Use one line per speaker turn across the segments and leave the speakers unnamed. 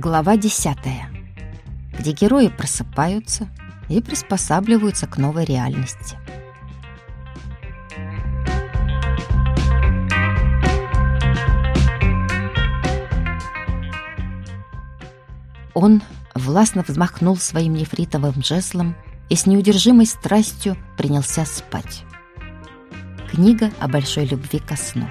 Глава 10, где герои просыпаются и приспосабливаются к новой реальности. Он властно взмахнул своим нефритовым жезлом и с неудержимой страстью принялся спать. Книга о большой любви ко сну.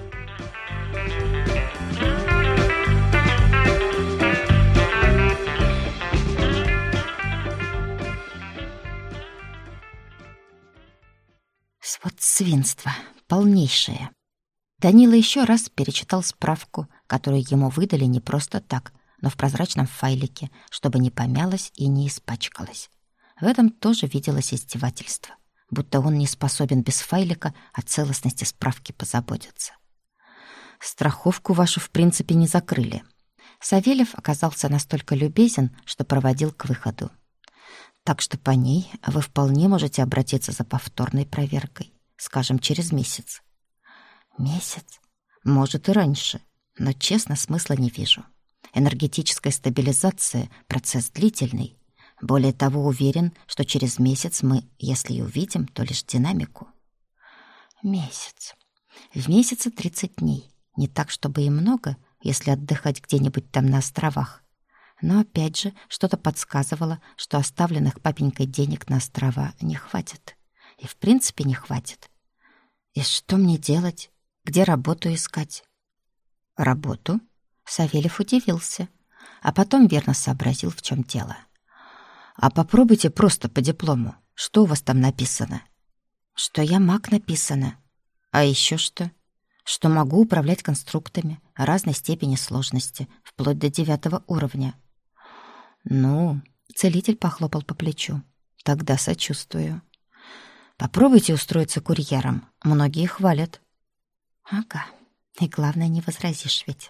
Вот свинство, полнейшее. Данила еще раз перечитал справку, которую ему выдали не просто так, но в прозрачном файлике, чтобы не помялось и не испачкалось. В этом тоже виделось издевательство, будто он не способен без файлика о целостности справки позаботиться. Страховку вашу, в принципе, не закрыли. Савельев оказался настолько любезен, что проводил к выходу. Так что по ней вы вполне можете обратиться за повторной проверкой, скажем, через месяц. Месяц? Может, и раньше, но, честно, смысла не вижу. Энергетическая стабилизация — процесс длительный. Более того, уверен, что через месяц мы, если и увидим, то лишь динамику. Месяц. В месяце 30 дней. Не так, чтобы и много, если отдыхать где-нибудь там на островах. Но опять же, что-то подсказывало, что оставленных папенькой денег на острова не хватит. И в принципе не хватит. И что мне делать? Где работу искать? Работу? Савельев удивился, а потом верно сообразил, в чем дело. А попробуйте просто по диплому. Что у вас там написано? Что я маг написано. А еще что? Что могу управлять конструктами разной степени сложности, вплоть до 9 уровня. Ну, целитель похлопал по плечу. Тогда сочувствую. Попробуйте устроиться курьером. Многие хвалят. Ага. И главное, не возразишь ведь.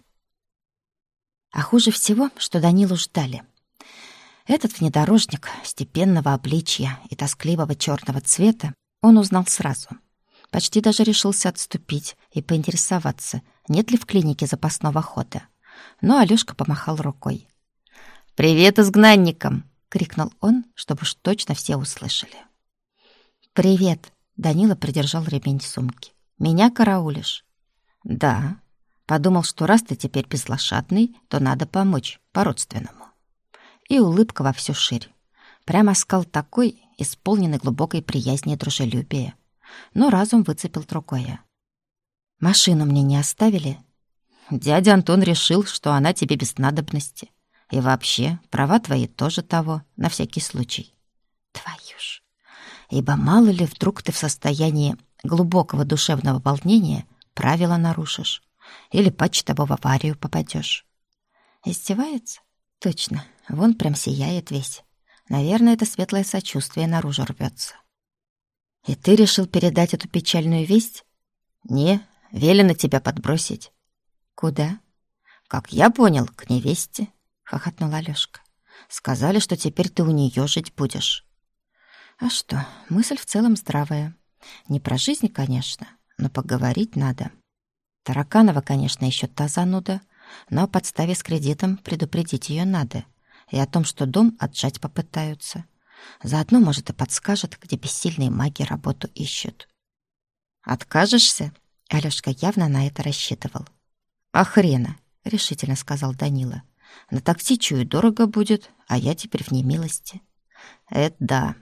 А хуже всего, что Данилу ждали. Этот внедорожник степенного обличья и тоскливого черного цвета он узнал сразу. Почти даже решился отступить и поинтересоваться, нет ли в клинике запасного хода. Но Алёшка помахал рукой. «Привет изгнанникам!» — крикнул он, чтобы уж точно все услышали. «Привет!» — Данила придержал ремень сумки. «Меня караулишь?» «Да. Подумал, что раз ты теперь безлошадный, то надо помочь по-родственному». И улыбка во всю ширь. Прямо оскал такой, исполненный глубокой приязни и дружелюбия. Но разум выцепил другое. «Машину мне не оставили?» «Дядя Антон решил, что она тебе без надобности. И вообще, права твои тоже того, на всякий случай». «Твою ж! Ибо мало ли вдруг ты в состоянии глубокого душевного волнения правила нарушишь или почтово в аварию попадешь». Издевается? Точно, вон прям сияет весь. Наверное, это светлое сочувствие наружу рвется. «И ты решил передать эту печальную весть?» «Не, велено тебя подбросить». «Куда?» «Как я понял, к невесте», — хохотнула Алёшка. «Сказали, что теперь ты у неё жить будешь». А что, мысль в целом здравая. Не про жизнь, конечно, но поговорить надо. Тараканова, конечно, ещё та зануда, но о подставе с кредитом предупредить её надо. И о том, что дом отжать попытаются. Заодно, может, и подскажет, где бессильные маги работу ищут. «Откажешься?» Алёшка явно на это рассчитывал. «А хрена!» — решительно сказал Данила. «На такси, чую, дорого будет, а я теперь в немилости». «Это да».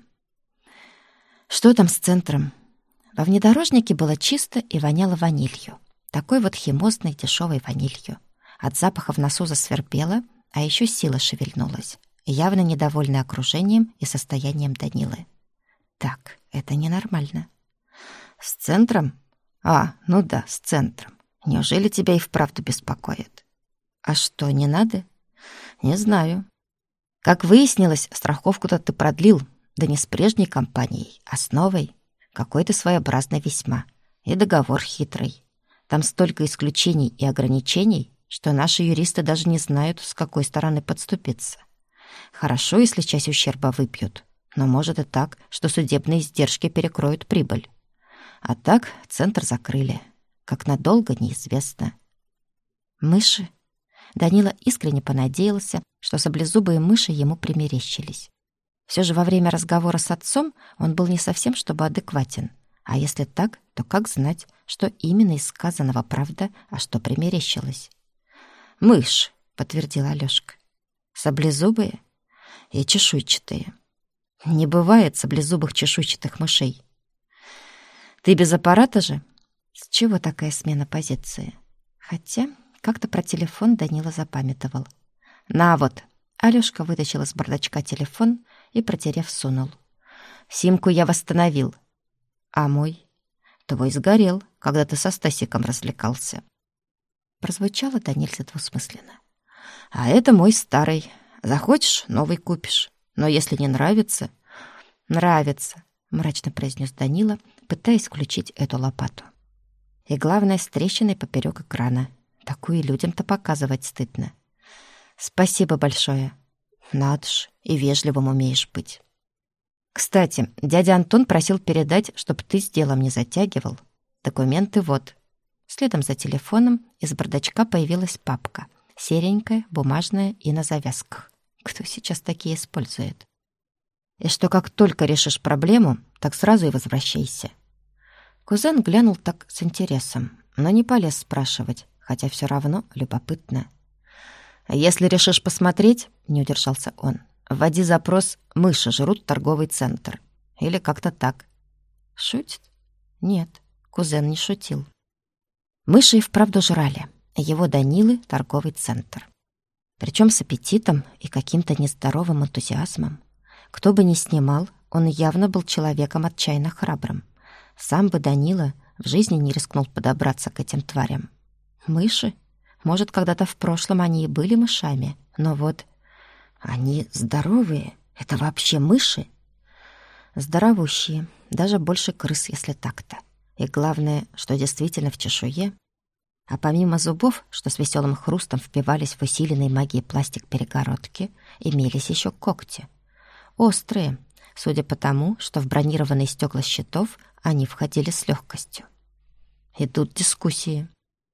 «Что там с центром?» Во внедорожнике было чисто и воняло ванилью. Такой вот химозной дешевой ванилью. От запаха в носу засвербело, а еще сила шевельнулась, явно недовольная окружением и состоянием Данилы. Так, это ненормально. «С центром? А, ну да, с центром. Неужели тебя и вправду беспокоит?» «А что, не надо?» «Не знаю. Как выяснилось, страховку-то ты продлил, да не с прежней компанией, а с новой. Какой-то своеобразный весьма. И договор хитрый. Там столько исключений и ограничений, что наши юристы даже не знают, с какой стороны подступиться. Хорошо, если часть ущерба выпьют, но может и так, что судебные издержки перекроют прибыль. А так центр закрыли. Как надолго, неизвестно. Мыши? Данила искренне понадеялся, что саблезубые мыши ему примерещились. Все же во время разговора с отцом он был не совсем чтобы адекватен. А если так, то как знать, что именно из сказанного правда, а что примерещилось? «Мышь», — подтвердил Алёшка. «Саблезубые и чешуйчатые. Не бывает саблезубых чешуйчатых мышей». «Ты без аппарата же?» С чего такая смена позиции? Хотя как-то про телефон Данила запамятовал. «На вот!» Алёшка вытащил из бардачка телефон и, протерев, сунул. «Симку я восстановил. А мой? Твой сгорел, когда ты со Стасиком развлекался». Прозвучало да нельзя двусмысленно. «А это мой старый. Захочешь — новый купишь. Но если не нравится...» «Нравится», — мрачно произнес Данила, пытаясь включить эту лопату. И главное, с трещиной поперек экрана. Такую людям-то показывать стыдно. «Спасибо большое. Надо ж, и вежливым умеешь быть. Кстати, дядя Антон просил передать, чтоб ты с делом не затягивал. Документы вот». Следом за телефоном из бардачка появилась папка. Серенькая, бумажная и на завязках. Кто сейчас такие использует? «И что как только решишь проблему, так сразу и возвращайся». Кузен глянул так с интересом, но не полез спрашивать, хотя все равно любопытно. «Если решишь посмотреть, — не удержался он, — вводи запрос «Мыши жрут торговый центр». Или как-то так». Шутит? Нет, кузен не шутил. Мыши и вправду жрали. Его Данилы — торговый центр. Причем с аппетитом и каким-то нездоровым энтузиазмом. Кто бы ни снимал, он явно был человеком отчаянно храбрым. Сам бы Данила в жизни не рискнул подобраться к этим тварям. Мыши? Может, когда-то в прошлом они и были мышами, но вот... Они здоровые? Это вообще мыши? Здоровущие, даже больше крыс, если так-то. И главное, что действительно в чешуе. А помимо зубов, что с веселым хрустом впивались в усиленной магией пластик перегородки, имелись еще когти. Острые, судя по тому, что в бронированные стекла щитов они входили с легкостью. Идут дискуссии.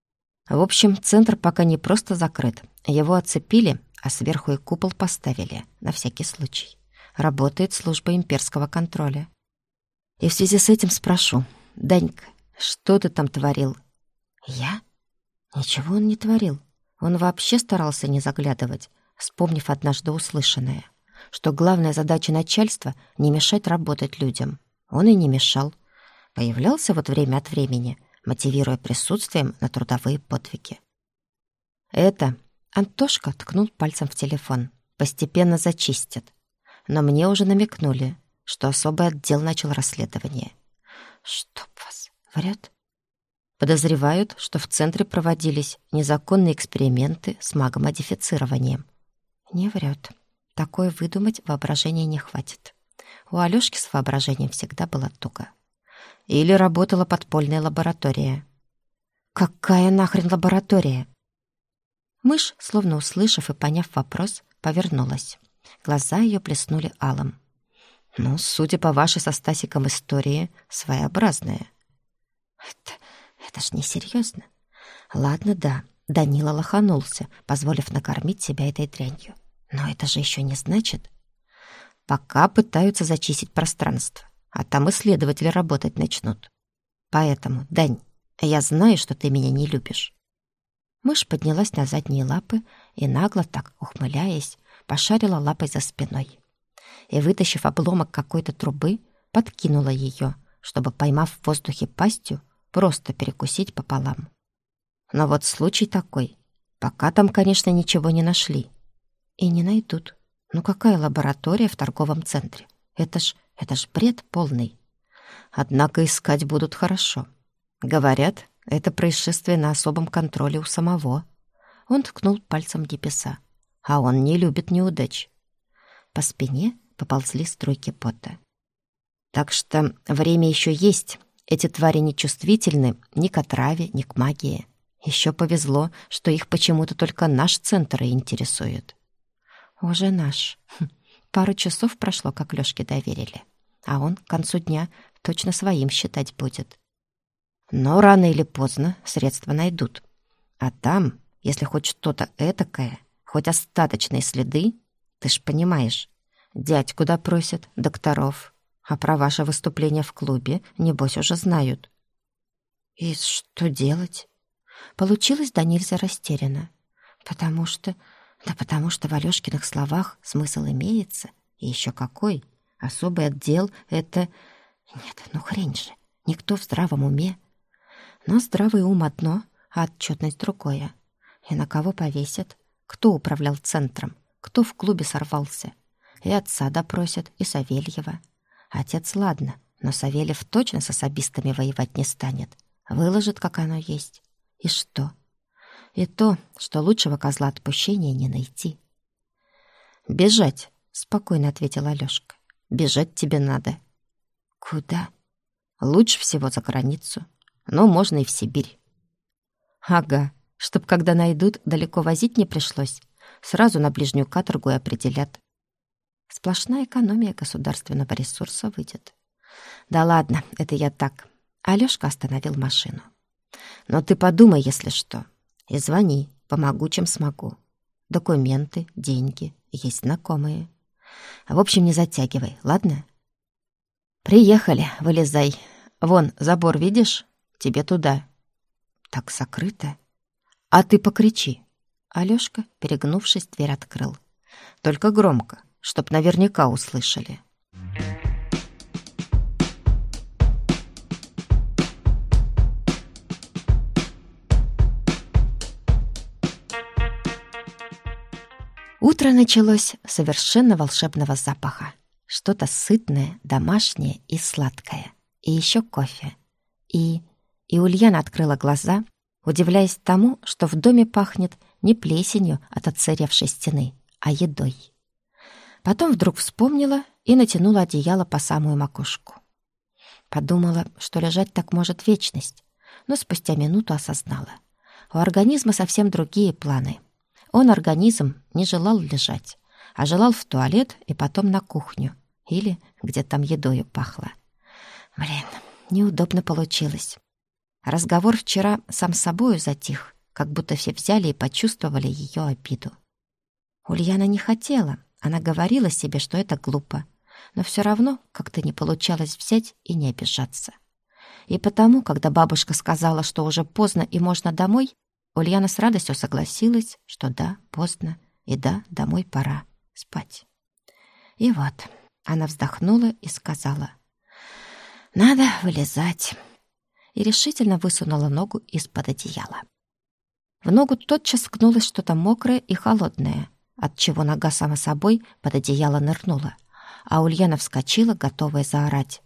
В общем, центр пока не просто закрыт. Его оцепили, а сверху и купол поставили, на всякий случай. Работает служба имперского контроля. И в связи с этим спрошу: «Данька, что ты там творил?» «Я?» Ничего он не творил. Он вообще старался не заглядывать, вспомнив однажды услышанное, что главная задача начальства — не мешать работать людям. Он и не мешал. Появлялся вот время от времени, мотивируя присутствием на трудовые подвиги. «Это...» — Антошка ткнул пальцем в телефон. «Постепенно зачистят. Но мне уже намекнули, что особый отдел начал расследование». «Чтоб вас, вряд?» Подозревают, что в центре проводились незаконные эксперименты с магомодифицированием. Не врет. Такое выдумать воображения не хватит. У Алёшки с воображением всегда было туго. Или работала подпольная лаборатория. «Какая нахрен лаборатория?» Мышь, словно услышав и поняв вопрос, повернулась. Глаза ее блеснули алым. «Ну, судя по вашей со Стасиком истории, своеобразная». Это ж несерьезно. Ладно, да, Данила лоханулся, позволив накормить себя этой дрянью. Но это же еще не значит... Пока пытаются зачистить пространство, а там исследователи работать начнут. Поэтому, Дань, я знаю, что ты меня не любишь». Мышь поднялась на задние лапы и, нагло так ухмыляясь, пошарила лапой за спиной. И, вытащив обломок какой-то трубы, подкинула ее, чтобы, поймав в воздухе пастью, просто перекусить пополам. Но вот случай такой. Пока там, конечно, ничего не нашли. И не найдут. Ну какая лаборатория в торговом центре? Это ж бред полный. Однако искать будут хорошо. Говорят, это происшествие на особом контроле у самого. Он ткнул пальцем в небеса. А он не любит неудач. По спине поползли струйки пота. Так что время еще есть. Эти твари не чувствительны ни к отраве, ни к магии. Еще повезло, что их почему-то только наш центр и интересует. Уже наш. Пару часов прошло, как Лёшке доверили. А он к концу дня точно своим считать будет. Но рано или поздно средства найдут. А там, Если хоть что-то этакое, хоть остаточные следы, ты ж понимаешь, дядьку допросят, докторов, а про ваше выступление в клубе, небось, уже знают. И что делать? Получилось да нельзя растерянно. Потому что в Алёшкиных словах смысл имеется, и еще какой. Особый отдел — это... Нет, ну хрень же, никто в здравом уме. Но здравый ум одно, а отчетность другое. И на кого повесят? Кто управлял центром? Кто в клубе сорвался? И отца допросят, и Савельева. Отец, ладно, но Савельев точно с особистами воевать не станет. Выложит, как оно есть. И что? И то, что лучшего козла отпущения не найти. «Бежать», — спокойно ответил Алёшка. «Бежать тебе надо». «Куда?» «Лучше всего за границу. Но можно и в Сибирь». «Ага, чтоб когда найдут, далеко возить не пришлось. Сразу на ближнюю каторгу и определят. Сплошная экономия государственного ресурса выйдет». «Да ладно, это я так». Алёшка остановил машину. «Но ты подумай, если что. И звони, помогу, чем смогу. Документы, деньги, есть знакомые. В общем, не затягивай, ладно?» «Приехали, вылезай. Вон, забор видишь? Тебе туда». «Так закрыто». «А ты покричи». Алёшка, перегнувшись, дверь открыл. «Только громко, чтоб наверняка услышали». Утро началось с совершенно волшебного запаха. Что-то сытное, домашнее и сладкое. И еще кофе. И Ульяна открыла глаза, удивляясь тому, что в доме пахнет не плесенью от отсыревшей стены, а едой. Потом вдруг вспомнила и натянула одеяло по самую макушку. Подумала, что лежать так может вечность, но спустя минуту осознала. У организма совсем другие планы. Он, организм, не желал лежать, а желал в туалет и потом на кухню, или где там едою пахло. Блин, неудобно получилось. Разговор вчера сам собою затих, как будто все взяли и почувствовали ее обиду. Ульяна не хотела, она говорила себе, что это глупо, но все равно как-то не получалось взять и не обижаться. И потому, когда бабушка сказала, что уже поздно и можно домой, Ульяна с радостью согласилась, что да, поздно, и да, домой пора, спать. И вот она вздохнула и сказала: «Надо вылезать», и решительно высунула ногу из-под одеяла. В ногу тотчас ткнулось что-то мокрое и холодное, отчего нога сама собой под одеяло нырнула, а Ульяна вскочила, готовая заорать.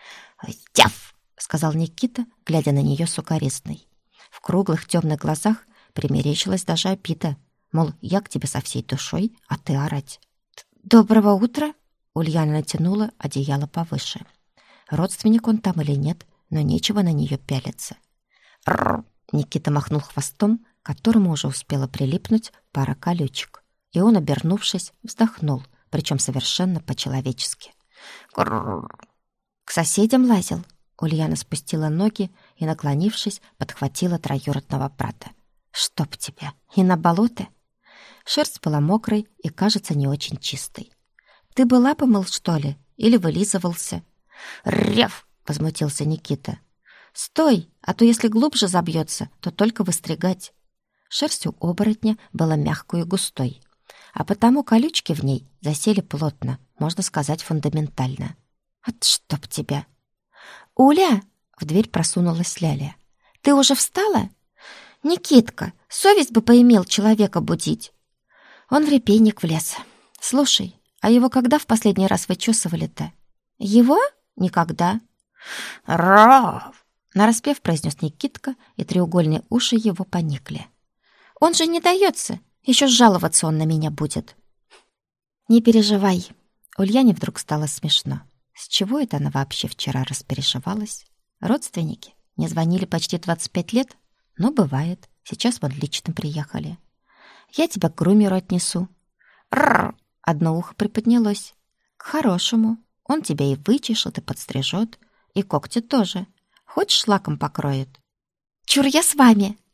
«Тяф!» — сказал Никита, глядя на нее сукоризной. В круглых темных глазах примерещилась даже обида, мол, я к тебе со всей душой, а ты орать. «Доброго утра!» — Ульяна натянула одеяло повыше. Родственник он там или нет, но нечего на нее пялиться. «Рррр!» — Никита махнул хвостом, к которому уже успела прилипнуть пара колючек, и он, обернувшись, вздохнул, причем совершенно по-человечески. «Рррр!» «К соседям лазил?» Ульяна спустила ноги и, наклонившись, подхватила троюродного брата. «Чтоб тебя! И на болото?» Шерсть была мокрой и, кажется, не очень чистой. «Ты бы лапы мыл, что ли? Или вылизывался?» «Рев!» — возмутился Никита. «Стой, а то если глубже забьется, то только выстригать». Шерсть у оборотня была мягкой и густой, а потому колючки в ней засели плотно, можно сказать, фундаментально. «От чтоб тебя!» «Уля!» — в дверь просунулась Ляля. «Ты уже встала?» «Никитка, совесть бы поимел человека будить». Он в репейник влез. «Слушай, а его когда в последний раз вычесывали-то?» «Его? Никогда». «Рав!» — нараспев произнес Никитка, и треугольные уши его поникли. «Он же не дается, еще жаловаться он на меня будет». «Не переживай». Ульяне вдруг стало смешно. С чего это она вообще вчера распереживалась? Родственники не звонили почти 25 лет? Ну, бывает. Сейчас вот лично приехали. Я тебя к грумеру отнесу. Рррр! Одно ухо приподнялось. К хорошему. Он тебя и вычешет, и подстрижет. И когти тоже. Хочешь, лаком покроет? Чур, я с вами!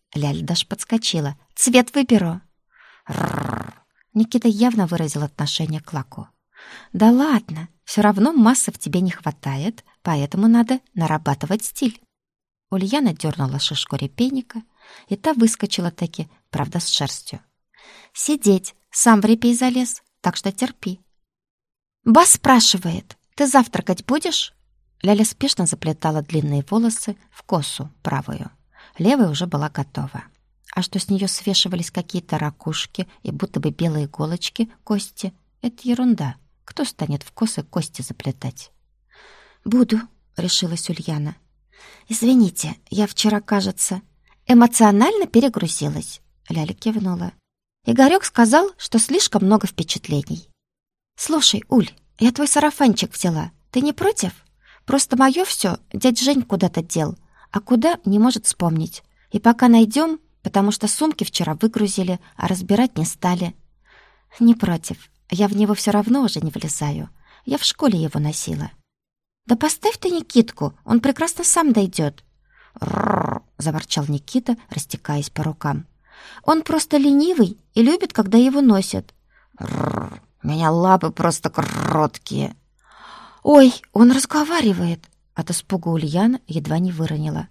Ляля даже подскочила. «Цвет выберу». «Рррр». Никита явно выразил отношение к лаку. «Да ладно, все равно массы в тебе не хватает, поэтому надо нарабатывать стиль». Ульяна дернула шишку репейника, и та выскочила таки, правда, с шерстью. «Сидеть, сам в репей залез, так что терпи». «Бас спрашивает, ты завтракать будешь?» Ляля спешно заплетала длинные волосы в косу правую. Левая уже была готова. А что с нее свешивались какие-то ракушки и будто бы белые иголочки, кости — это ерунда. Кто станет в косы кости заплетать? «Буду», — решилась Ульяна. «Извините, я вчера, кажется, эмоционально перегрузилась», — Ляля кивнула. «Игорёк сказал, что слишком много впечатлений». «Слушай, Уль, я твой сарафанчик взяла. Ты не против? Просто моё всё дядь Жень куда-то дел, а куда — не может вспомнить. И пока найдём, потому что сумки вчера выгрузили, а разбирать не стали». «Не против. Я в него всё равно уже не влезаю. Я в школе его носила». «Да поставь ты Никитку, он прекрасно сам дойдёт». «Рррр», — заворчал Никита, растекаясь по рукам. «Он просто ленивый и любит, когда его носят». «Рррр, меня лапы просто короткие». «Ой, он разговаривает!» От испуга Ульяна едва не выронила.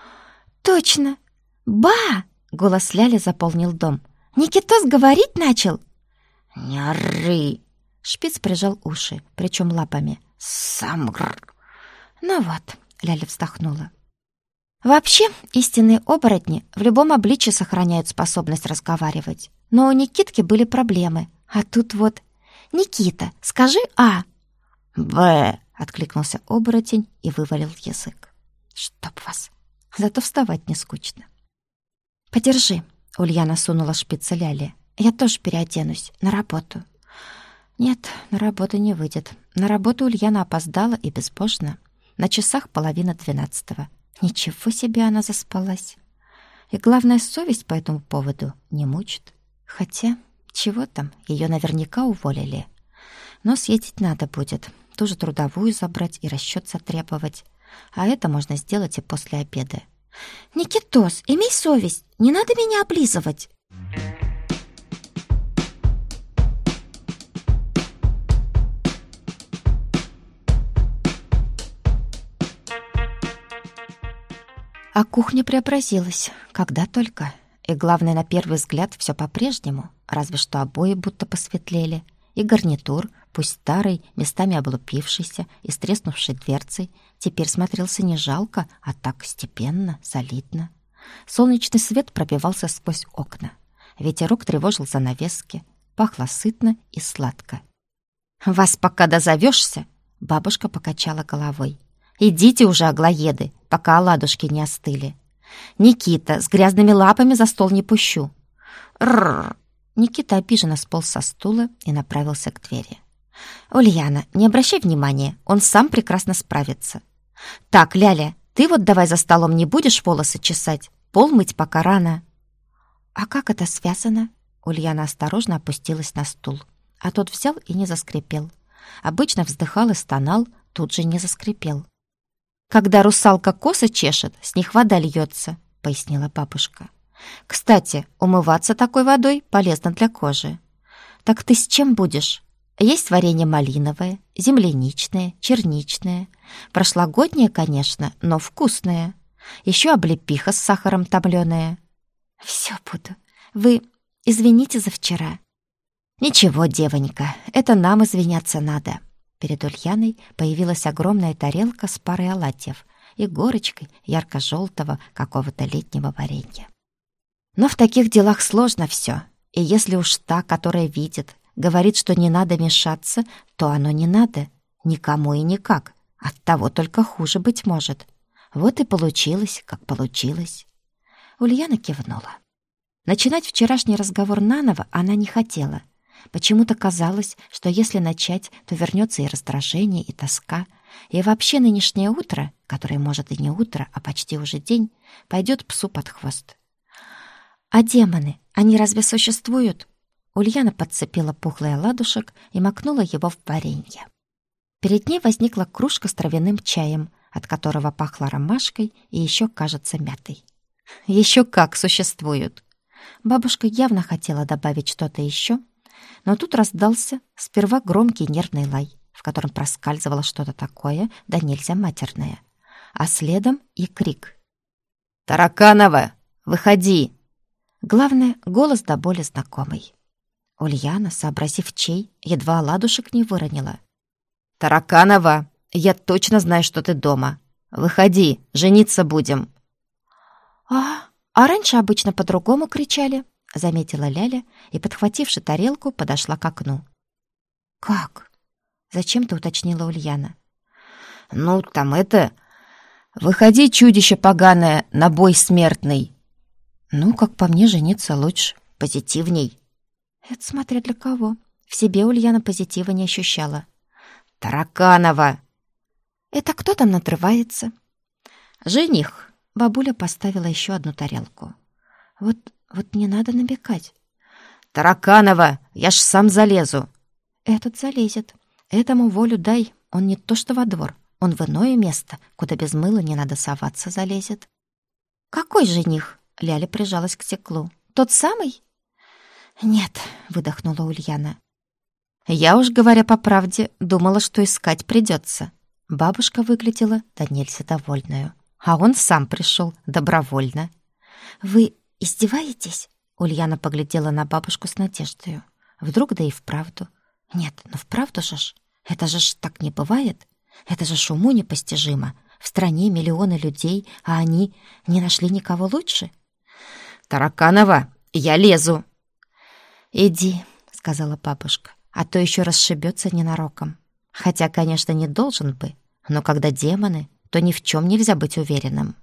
«Точно! Ба!» — голос Ляли заполнил дом. «Никитос говорить начал!» «Не ори!» — Шпиц прижал уши, причем лапами. «Сам гррр!» «Ну вот», — Ляля вздохнула. «Вообще, истинные оборотни в любом обличье сохраняют способность разговаривать. Но у Никитки были проблемы. А тут вот... Никита, скажи «а». «Б», — откликнулся оборотень и вывалил язык. «Чтоб вас! Зато вставать не скучно». «Подержи», — Ульяна сунула шпицы Ляле. «Я тоже переоденусь. На работу». Нет, на работу не выйдет. На работу Ульяна опоздала и безбожно. На часах 11:30. Ничего себе она заспалась. И главное, совесть по этому поводу не мучит. Хотя, чего там, ее наверняка уволили. Но съездить надо будет. Ту же трудовую забрать и расчет затребовать. А это можно сделать и после обеда. «Никитос, имей совесть, не надо меня облизывать!» А кухня преобразилась, когда только. И главное, на первый взгляд, все по-прежнему, разве что обои будто посветлели. И гарнитур, пусть старый, местами облупившийся и с треснувшей дверцей, теперь смотрелся не жалко, а так степенно, солидно. Солнечный свет пробивался сквозь окна. Ветерок тревожил занавески. Пахло сытно и сладко. «Вас пока дозовешься?» — бабушка покачала головой. «Идите уже, аглоеды, пока оладушки не остыли. Никита, с грязными лапами за стол не пущу». «Рррр!» Никита обиженно сполз со стула и направился к двери. «Ульяна, не обращай внимания, он сам прекрасно справится». «Так, Ляля, ты вот давай за столом не будешь волосы чесать, пол мыть пока рано». «А как это связано?» Ульяна осторожно опустилась на стул, а тот взял и не заскрипел. Обычно вздыхал и стонал, тут же не заскрипел. «Когда русалка косы чешет, с них вода льется», — пояснила бабушка. «Кстати, умываться такой водой полезно для кожи». «Так ты с чем будешь?» «Есть варенье малиновое, земляничное, черничное. Прошлогоднее, конечно, но вкусное. Еще облепиха с сахаром томлёная». «Все буду. Вы извините за вчера». «Ничего, девонька, это нам извиняться надо». Перед Ульяной появилась огромная тарелка с парой оладьев и горочкой ярко-желтого какого-то летнего варенья. Но в таких делах сложно все, и если уж та, которая видит, говорит, что не надо мешаться, то оно не надо, никому и никак, оттого только хуже быть может. Вот и получилось, как получилось. Ульяна кивнула. Начинать вчерашний разговор наново она не хотела. Почему-то казалось, что если начать, то вернется и раздражение, и тоска, и вообще нынешнее утро, которое, может, и не утро, а почти уже день, пойдет псу под хвост. «А демоны, они разве существуют?» Ульяна подцепила пухлый оладушек и макнула его в варенье. Перед ней возникла кружка с травяным чаем, от которого пахло ромашкой и еще, кажется, мятой. Еще как существуют. Бабушка явно хотела добавить что-то еще, но тут раздался сперва громкий нервный лай, в котором проскальзывало что-то такое, да нельзя матерное, а следом и крик. «Тараканова, выходи!» Главное, голос до боли знакомый. Ульяна, сообразив чей, едва оладушек не выронила. «Тараканова, я точно знаю, что ты дома. Выходи, жениться будем!» «А раньше обычно по-другому кричали», — заметила Ляля и, подхвативши тарелку, подошла к окну. «Как?» — зачем-то уточнила Ульяна. «Ну, там это... Выходи, чудище поганое, на бой смертный!» «Ну, как по мне, жениться лучше, позитивней». «Это смотря для кого. В себе Ульяна позитива не ощущала». «Тараканова!» «Это кто там надрывается?» «Жених». Бабуля поставила еще одну тарелку. Вот не надо намекать. «Тараканова, я ж сам залезу!» «Этот залезет. Этому волю дай. Он не то что во двор. Он в иное место, куда без мыла не надо соваться, залезет». «Какой жених?» Ляля прижалась к стеклу. «Тот самый?» «Нет», — выдохнула Ульяна. «Я уж, говоря по правде, думала, что искать придется». Бабушка выглядела да нельзя довольную. А он сам пришел добровольно. «Вы издеваетесь?» Ульяна поглядела на бабушку с надеждой. Вдруг да и вправду. Нет, ну вправду же ж. Это же ж так не бывает. Это же ж уму непостижимо. В стране миллионы людей, а они не нашли никого лучше. «Тараканова, я лезу!» «Иди», — сказала бабушка, «а то еще расшибется ненароком. Хотя, конечно, не должен бы, но когда демоны, то ни в чем нельзя быть уверенным».